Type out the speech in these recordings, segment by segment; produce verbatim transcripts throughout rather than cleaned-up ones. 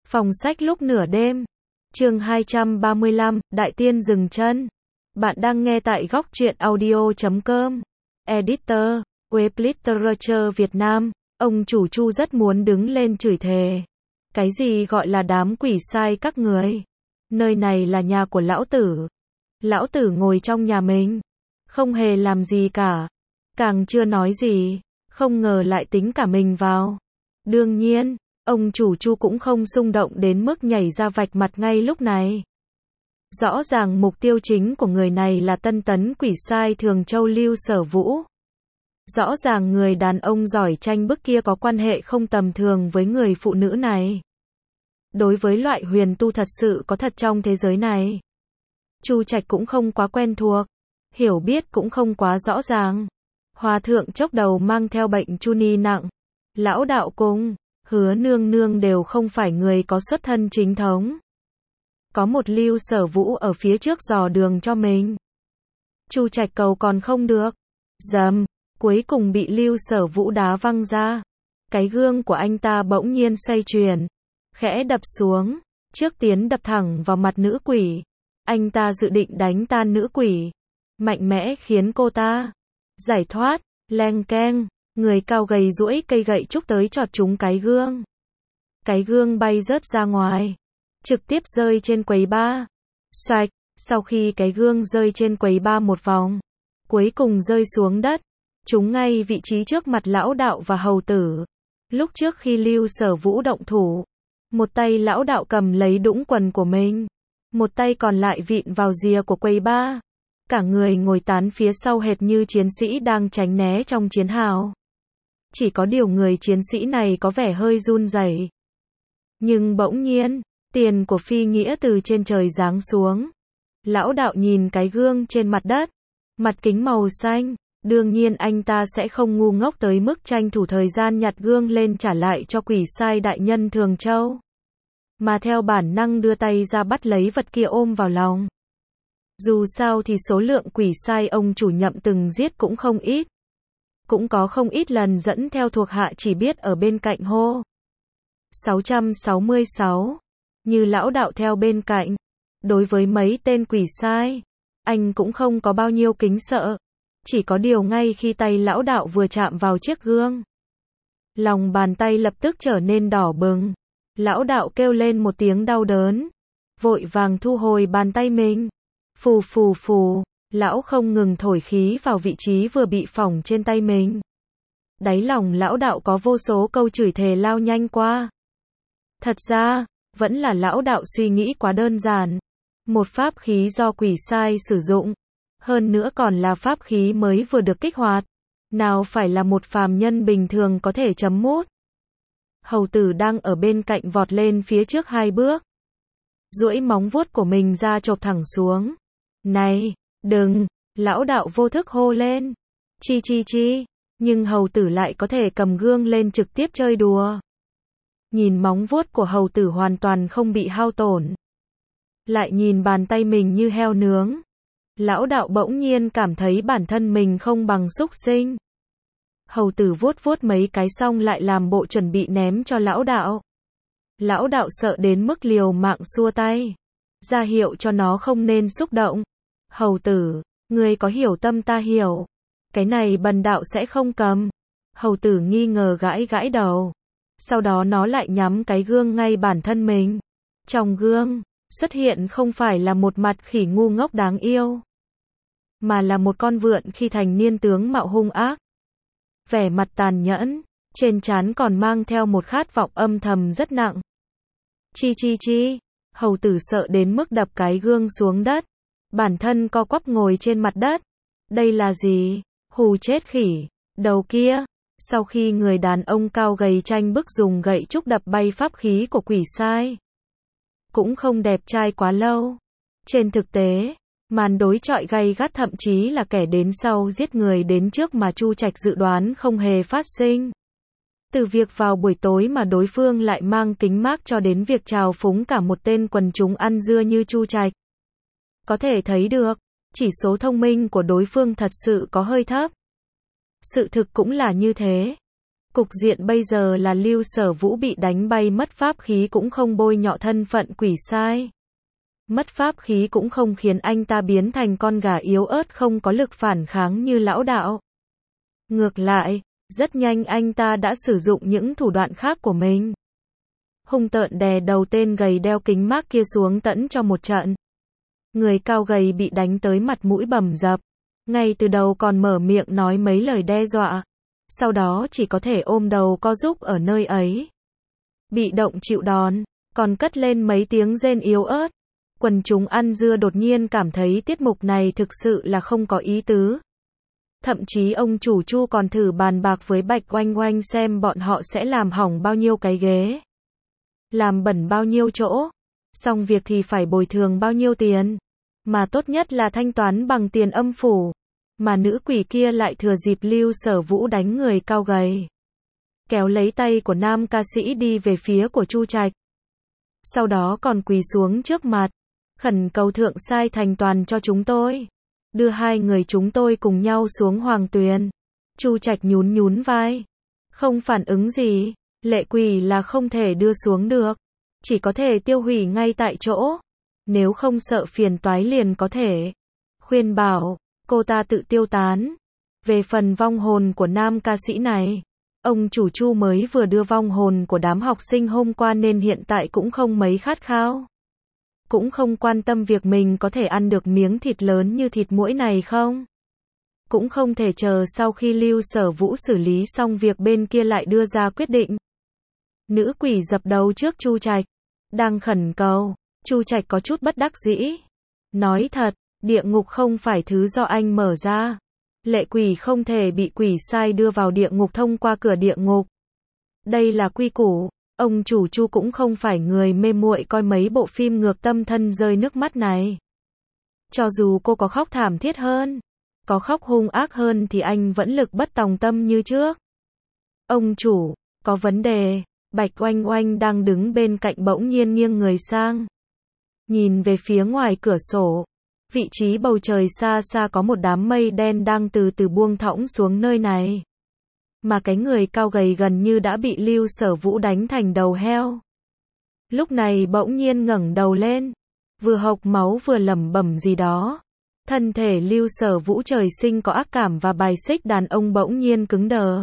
Phòng sách lúc nửa đêm. Chương hai trăm ba mươi lăm, Đại tiên dừng chân. Bạn đang nghe tại góc truyện audio chấm com. Editor, Web Literature Việt Nam. Ông chủ Chu rất muốn đứng lên chửi thề. Cái gì gọi là đám quỷ sai các người? Nơi này là nhà của lão tử. Lão tử ngồi trong nhà mình, không hề làm gì cả. Càng chưa nói gì, không ngờ lại tính cả mình vào. Đương nhiên, ông chủ Chu cũng không xung động đến mức nhảy ra vạch mặt ngay lúc này. Rõ ràng mục tiêu chính của người này là tân tấn quỷ sai Thường Châu Lưu Sở Vũ. Rõ ràng người đàn ông giỏi tranh bức kia có quan hệ không tầm thường với người phụ nữ này. Đối với loại huyền tu thật sự có thật trong thế giới này, Chu Trạch cũng không quá quen thuộc, hiểu biết cũng không quá rõ ràng. Hòa thượng chốc đầu mang theo bệnh chu ni nặng, lão đạo cung, Hứa nương nương đều không phải người có xuất thân chính thống. Có một Lưu Sở Vũ ở phía trước dò đường cho mình. Chu Trạch cầu còn không được. Dầm, cuối cùng bị Lưu Sở Vũ đá văng ra. Cái gương của anh ta bỗng nhiên xoay chuyển, khẽ đập xuống, trước tiến đập thẳng vào mặt nữ quỷ. Anh ta dự định đánh tan nữ quỷ, mạnh mẽ khiến cô ta giải thoát. Leng keng, người cao gầy duỗi cây gậy trúc tới chọt trúng cái gương. Cái gương bay rớt ra ngoài, trực tiếp rơi trên quầy bar. Xoạch, sau khi cái gương rơi trên quầy bar một vòng, cuối cùng rơi xuống đất, trúng ngay vị trí trước mặt lão đạo và hầu tử. Lúc trước khi Lưu Sở Vũ động thủ, một tay lão đạo cầm lấy đũng quần của mình, một tay còn lại vịn vào rìa của quầy bar. Cả người ngồi tán phía sau hệt như chiến sĩ đang tránh né trong chiến hào. Chỉ có điều người chiến sĩ này có vẻ hơi run rẩy. Nhưng bỗng nhiên, tiền của phi nghĩa từ trên trời giáng xuống. Lão đạo nhìn cái gương trên mặt đất, mặt kính màu xanh. Đương nhiên anh ta sẽ không ngu ngốc tới mức tranh thủ thời gian nhặt gương lên trả lại cho quỷ sai đại nhân Thường Châu, mà theo bản năng đưa tay ra bắt lấy vật kia ôm vào lòng. Dù sao thì số lượng quỷ sai ông chủ Nhậm từng giết cũng không ít. Cũng có không ít lần dẫn theo thuộc hạ chỉ biết ở bên cạnh hô. sáu trăm sáu mươi sáu. Như lão đạo theo bên cạnh. Đối với mấy tên quỷ sai, anh cũng không có bao nhiêu kính sợ. Chỉ có điều ngay khi tay lão đạo vừa chạm vào chiếc gương, lòng bàn tay lập tức trở nên đỏ bừng. Lão đạo kêu lên một tiếng đau đớn, vội vàng thu hồi bàn tay mình. Phù phù phù, lão không ngừng thổi khí vào vị trí vừa bị phỏng trên tay mình. Đáy lòng lão đạo có vô số câu chửi thề lao nhanh qua. Thật ra, vẫn là lão đạo suy nghĩ quá đơn giản. Một pháp khí do quỷ sai sử dụng, hơn nữa còn là pháp khí mới vừa được kích hoạt, nào phải là một phàm nhân bình thường có thể chấm mút. Hầu tử đang ở bên cạnh vọt lên phía trước hai bước, duỗi móng vuốt của mình ra chộp thẳng xuống. Này, đừng, lão đạo vô thức hô lên. Chi chi chi, nhưng hầu tử lại có thể cầm gương lên trực tiếp chơi đùa. Nhìn móng vuốt của hầu tử hoàn toàn không bị hao tổn, lại nhìn bàn tay mình như heo nướng. Lão đạo bỗng nhiên cảm thấy bản thân mình không bằng súc sinh. Hầu tử vuốt vuốt mấy cái xong lại làm bộ chuẩn bị ném cho lão đạo. Lão đạo sợ đến mức liều mạng xua tay, ra hiệu cho nó không nên xúc động. Hầu tử, ngươi có hiểu tâm ta hiểu. Cái này bần đạo sẽ không cầm. Hầu tử nghi ngờ gãi gãi đầu. Sau đó nó lại nhắm cái gương ngay bản thân mình. Trong gương, xuất hiện không phải là một mặt khỉ ngu ngốc đáng yêu, mà là một con vượn khi thành niên tướng mạo hung ác. Vẻ mặt tàn nhẫn, trên trán còn mang theo một khát vọng âm thầm rất nặng. Chi chi chi, hầu tử sợ đến mức đập cái gương xuống đất. Bản thân co quắp ngồi trên mặt đất. Đây là gì? Hù chết khỉ. Đầu kia, sau khi người đàn ông cao gầy tranh bức dùng gậy trúc đập bay pháp khí của quỷ sai, cũng không đẹp trai quá lâu. Trên thực tế, màn đối chọi gay gắt thậm chí là kẻ đến sau giết người đến trước mà Chu Trạch dự đoán không hề phát sinh. Từ việc vào buổi tối mà đối phương lại mang kính mác cho đến việc trào phúng cả một tên quần chúng ăn dưa như Chu Trạch. Có thể thấy được, chỉ số thông minh của đối phương thật sự có hơi thấp. Sự thực cũng là như thế. Cục diện bây giờ là Lưu Sở Vũ bị đánh bay mất pháp khí cũng không bôi nhọ thân phận quỷ sai. Mất pháp khí cũng không khiến anh ta biến thành con gà yếu ớt không có lực phản kháng như lão đạo. Ngược lại, rất nhanh anh ta đã sử dụng những thủ đoạn khác của mình. Hung tợn đè đầu tên gầy đeo kính mác kia xuống tẫn cho một trận. Người cao gầy bị đánh tới mặt mũi bầm dập. Ngay từ đầu còn mở miệng nói mấy lời đe dọa. Sau đó chỉ có thể ôm đầu co rúc ở nơi ấy. Bị động chịu đòn, còn cất lên mấy tiếng rên yếu ớt. Quần chúng ăn dưa đột nhiên cảm thấy tiết mục này thực sự là không có ý tứ. Thậm chí ông chủ Chu còn thử bàn bạc với Bạch Oanh Oanh xem bọn họ sẽ làm hỏng bao nhiêu cái ghế. Làm bẩn bao nhiêu chỗ. Xong việc thì phải bồi thường bao nhiêu tiền. Mà tốt nhất là thanh toán bằng tiền âm phủ. Mà nữ quỷ kia lại thừa dịp Lưu Sở Vũ đánh người cao gầy. Kéo lấy tay của nam ca sĩ đi về phía của Chu Trạch. Sau đó còn quỳ xuống trước mặt. Khẩn cầu thượng sai thành toàn cho chúng tôi. Đưa hai người chúng tôi cùng nhau xuống hoàng tuyền. Chu Trạch nhún nhún vai. Không phản ứng gì. Lệ quỷ là không thể đưa xuống được. Chỉ có thể tiêu hủy ngay tại chỗ. Nếu không sợ phiền toái liền có thể. Khuyên bảo, cô ta tự tiêu tán. Về phần vong hồn của nam ca sĩ này. Ông chủ Chu mới vừa đưa vong hồn của đám học sinh hôm qua nên hiện tại cũng không mấy khát khao. Cũng không quan tâm việc mình có thể ăn được miếng thịt lớn như thịt muỗi này không. Cũng không thể chờ sau khi Lưu Sở Vũ xử lý xong việc bên kia lại đưa ra quyết định. Nữ quỷ dập đầu trước Chu Trạch. Đang khẩn cầu. Chu Trạch có chút bất đắc dĩ. Nói thật, địa ngục không phải thứ do anh mở ra. Lệ quỷ không thể bị quỷ sai đưa vào địa ngục thông qua cửa địa ngục. Đây là quy củ. Ông chủ Chu cũng không phải người mê muội coi mấy bộ phim ngược tâm thân rơi nước mắt này. Cho dù cô có khóc thảm thiết hơn, có khóc hung ác hơn thì anh vẫn lực bất tòng tâm như trước. Ông chủ, có vấn đề. Bạch Oanh Oanh đang đứng bên cạnh bỗng nhiên nghiêng người sang. Nhìn về phía ngoài cửa sổ. Vị trí bầu trời xa xa có một đám mây đen đang từ từ buông thõng xuống nơi này. Mà cái người cao gầy gần như đã bị Lưu Sở Vũ đánh thành đầu heo. Lúc này bỗng nhiên ngẩng đầu lên. Vừa hộc máu vừa lẩm bẩm gì đó. Thân thể Lưu Sở Vũ trời sinh có ác cảm và bài xích đàn ông bỗng nhiên cứng đờ.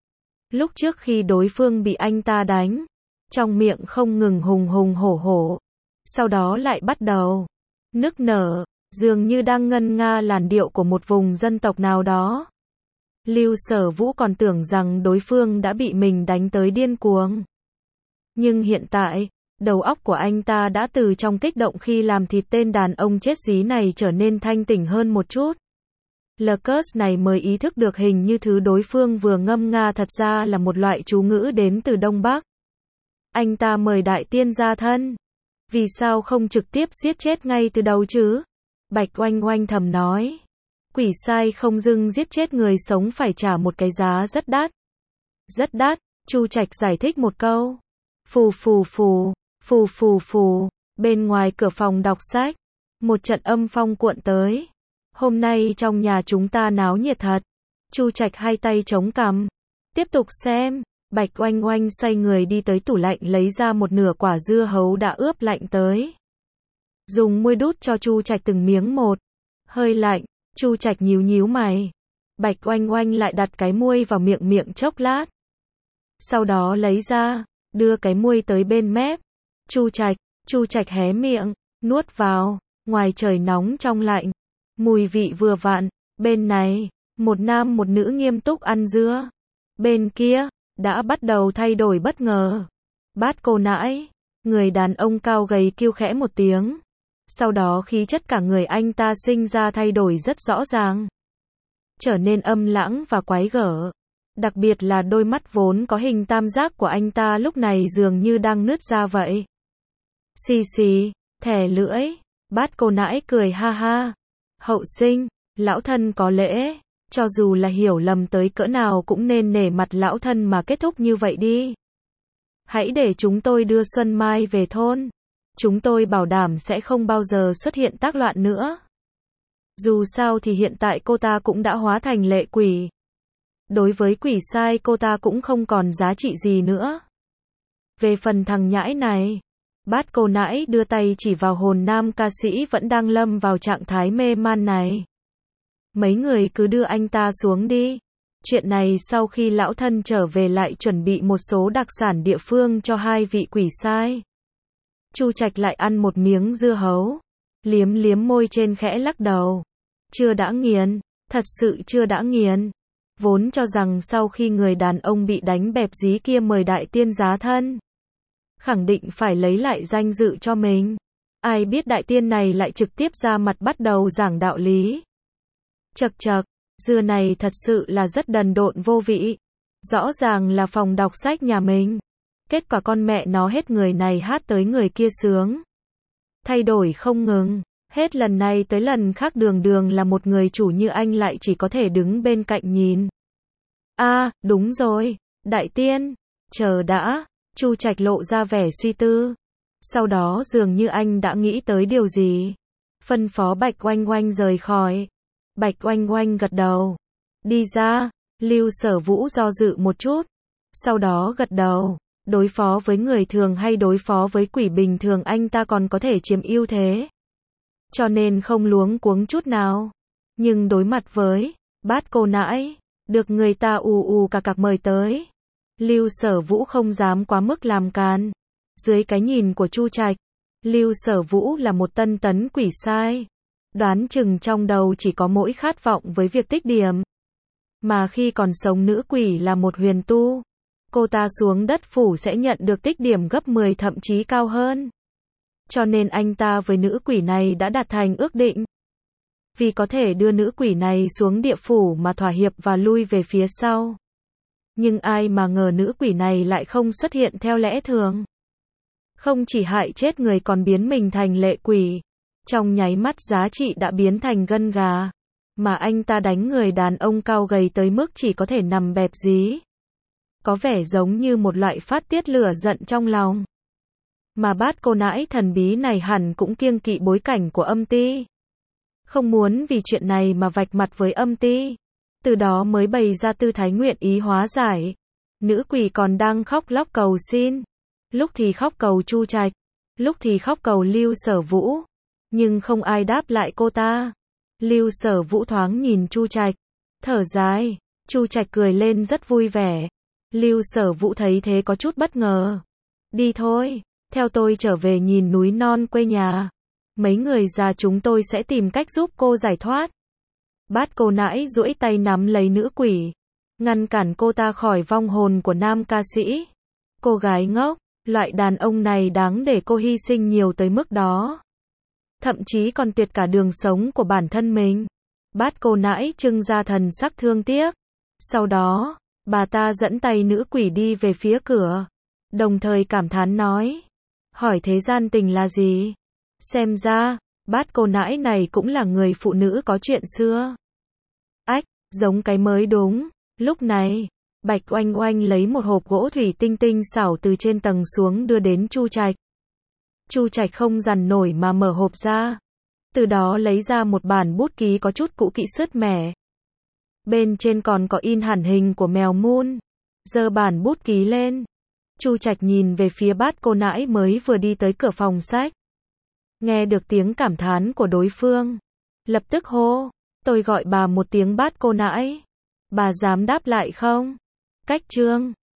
Lúc trước khi đối phương bị anh ta đánh, trong miệng không ngừng hùng hùng hổ hổ. Sau đó lại bắt đầu nức nở, dường như đang ngân nga làn điệu của một vùng dân tộc nào đó. Lưu Sở Vũ còn tưởng rằng đối phương đã bị mình đánh tới điên cuồng. Nhưng hiện tại, đầu óc của anh ta đã từ trong kích động khi làm thịt tên đàn ông chết dí này trở nên thanh tỉnh hơn một chút. Lucas này mới ý thức được hình như thứ đối phương vừa ngâm nga thật ra là một loại chú ngữ đến từ Đông Bắc. Anh ta mời đại tiên ra thân. Vì sao không trực tiếp giết chết ngay từ đầu chứ? Bạch Oanh Oanh thầm nói. Quỷ sai không dưng giết chết người sống phải trả một cái giá rất đắt. Rất đắt, Chu Trạch giải thích một câu. Phù phù phù, phù phù phù, bên ngoài cửa phòng đọc sách, một trận âm phong cuộn tới. Hôm nay trong nhà chúng ta náo nhiệt thật. Chu Trạch hai tay chống cằm. Tiếp tục xem. Bạch Oanh Oanh xoay người đi tới tủ lạnh lấy ra một nửa quả dưa hấu đã ướp lạnh tới. Dùng muôi đút cho Chu Trạch từng miếng một. Hơi lạnh, Chu Trạch nhíu nhíu mày. Bạch Oanh Oanh lại đặt cái muôi vào miệng miệng chốc lát. Sau đó lấy ra, đưa cái muôi tới bên mép. Chu Trạch, Chu Trạch hé miệng, nuốt vào, ngoài trời nóng trong lạnh. Mùi vị vừa vặn, bên này, một nam một nữ nghiêm túc ăn dưa. Bên kia, đã bắt đầu thay đổi bất ngờ. Bát cô nãi, người đàn ông cao gầy kêu khẽ một tiếng. Sau đó khí chất cả người anh ta sinh ra thay đổi rất rõ ràng. Trở nên âm lãng và quái gở. Đặc biệt là đôi mắt vốn có hình tam giác của anh ta lúc này dường như đang nứt ra vậy. Xì xì, thè lưỡi, bát cô nãi cười ha ha. Hậu sinh, lão thân có lễ, cho dù là hiểu lầm tới cỡ nào cũng nên nể mặt lão thân mà kết thúc như vậy đi. Hãy để chúng tôi đưa Xuân Mai về thôn. Chúng tôi bảo đảm sẽ không bao giờ xuất hiện tác loạn nữa. Dù sao thì hiện tại cô ta cũng đã hóa thành lệ quỷ. Đối với quỷ sai cô ta cũng không còn giá trị gì nữa. Về phần thằng nhãi này, bát cô nãi đưa tay chỉ vào hồn nam ca sĩ vẫn đang lâm vào trạng thái mê man này. Mấy người cứ đưa anh ta xuống đi. Chuyện này sau khi lão thân trở về lại chuẩn bị một số đặc sản địa phương cho hai vị quỷ sai. Chu Trạch lại ăn một miếng dưa hấu, liếm liếm môi trên khẽ lắc đầu. Chưa đã nghiền, thật sự chưa đã nghiền. Vốn cho rằng sau khi người đàn ông bị đánh bẹp dí kia mời đại tiên giá thân, khẳng định phải lấy lại danh dự cho mình. Ai biết đại tiên này lại trực tiếp ra mặt bắt đầu giảng đạo lý. Chậc chậc, dưa này thật sự là rất đần độn vô vị. Rõ ràng là phòng đọc sách nhà mình. Kết quả con mẹ nó hết người này hát tới người kia sướng. Thay đổi không ngừng. Hết lần này tới lần khác đường đường là một người chủ như anh lại chỉ có thể đứng bên cạnh nhìn. À, đúng rồi. Đại tiên. Chờ đã. Chu Trạch lộ ra vẻ suy tư. Sau đó dường như anh đã nghĩ tới điều gì. Phân phó Bạch Oanh Oanh rời khỏi. Bạch Oanh Oanh gật đầu. Đi ra. Lưu Sở Vũ do dự một chút. Sau đó gật đầu. Đối phó với người thường hay đối phó với quỷ bình thường anh ta còn có thể chiếm ưu thế. Cho nên không luống cuống chút nào. Nhưng đối mặt với bát cô nãi, được người ta ù ù cà cạc mời tới. Lưu Sở Vũ không dám quá mức làm càn. Dưới cái nhìn của Chu Trạch, Lưu Sở Vũ là một tân tấn quỷ sai. Đoán chừng trong đầu chỉ có mỗi khát vọng với việc tích điểm. Mà khi còn sống nữ quỷ là một huyền tu. Cô ta xuống đất phủ sẽ nhận được tích điểm gấp mười thậm chí cao hơn. Cho nên anh ta với nữ quỷ này đã đạt thành ước định. Vì có thể đưa nữ quỷ này xuống địa phủ mà thỏa hiệp và lui về phía sau. Nhưng ai mà ngờ nữ quỷ này lại không xuất hiện theo lẽ thường. Không chỉ hại chết người còn biến mình thành lệ quỷ. Trong nháy mắt giá trị đã biến thành gân gà. Mà anh ta đánh người đàn ông cao gầy tới mức chỉ có thể nằm bẹp dí. Có vẻ giống như một loại phát tiết lửa giận trong lòng. Mà bát cô nãi thần bí này hẳn cũng kiêng kỵ bối cảnh của âm ty. Không muốn vì chuyện này mà vạch mặt với âm ty. Từ đó mới bày ra tư thái nguyện ý hóa giải. Nữ quỷ còn đang khóc lóc cầu xin. Lúc thì khóc cầu Chu Trạch. Lúc thì khóc cầu Lưu Sở Vũ. Nhưng không ai đáp lại cô ta. Lưu Sở Vũ thoáng nhìn Chu Trạch. Thở dài. Chu Trạch cười lên rất vui vẻ. Lưu Sở Vũ thấy thế có chút bất ngờ. Đi thôi. Theo tôi trở về nhìn núi non quê nhà. Mấy người già chúng tôi sẽ tìm cách giúp cô giải thoát. Bát cô nãi duỗi tay nắm lấy nữ quỷ. Ngăn cản cô ta khỏi vong hồn của nam ca sĩ. Cô gái ngốc. Loại đàn ông này đáng để cô hy sinh nhiều tới mức đó. Thậm chí còn tuyệt cả đường sống của bản thân mình. Bát cô nãi trưng ra thần sắc thương tiếc. Sau đó, bà ta dẫn tay nữ quỷ đi về phía cửa. Đồng thời cảm thán nói. Hỏi thế gian tình là gì? Xem ra, bát cô nãi này cũng là người phụ nữ có chuyện xưa. Ách, giống cái mới đúng. Lúc này, Bạch Oanh Oanh lấy một hộp gỗ thủy tinh tinh xảo từ trên tầng xuống đưa đến Chu Trạch. Chu Trạch không dằn nổi mà mở hộp ra. Từ đó lấy ra một bản bút ký có chút cũ kỹ sứt mẻ. Bên trên còn có in hẳn hình của mèo Moon. Giơ bản bút ký lên. Chu Trạch nhìn về phía bát cô nãi mới vừa đi tới cửa phòng sách. Nghe được tiếng cảm thán của đối phương. Lập tức hô. Tôi gọi bà một tiếng bát cô nãi. Bà dám đáp lại không? Cách chương.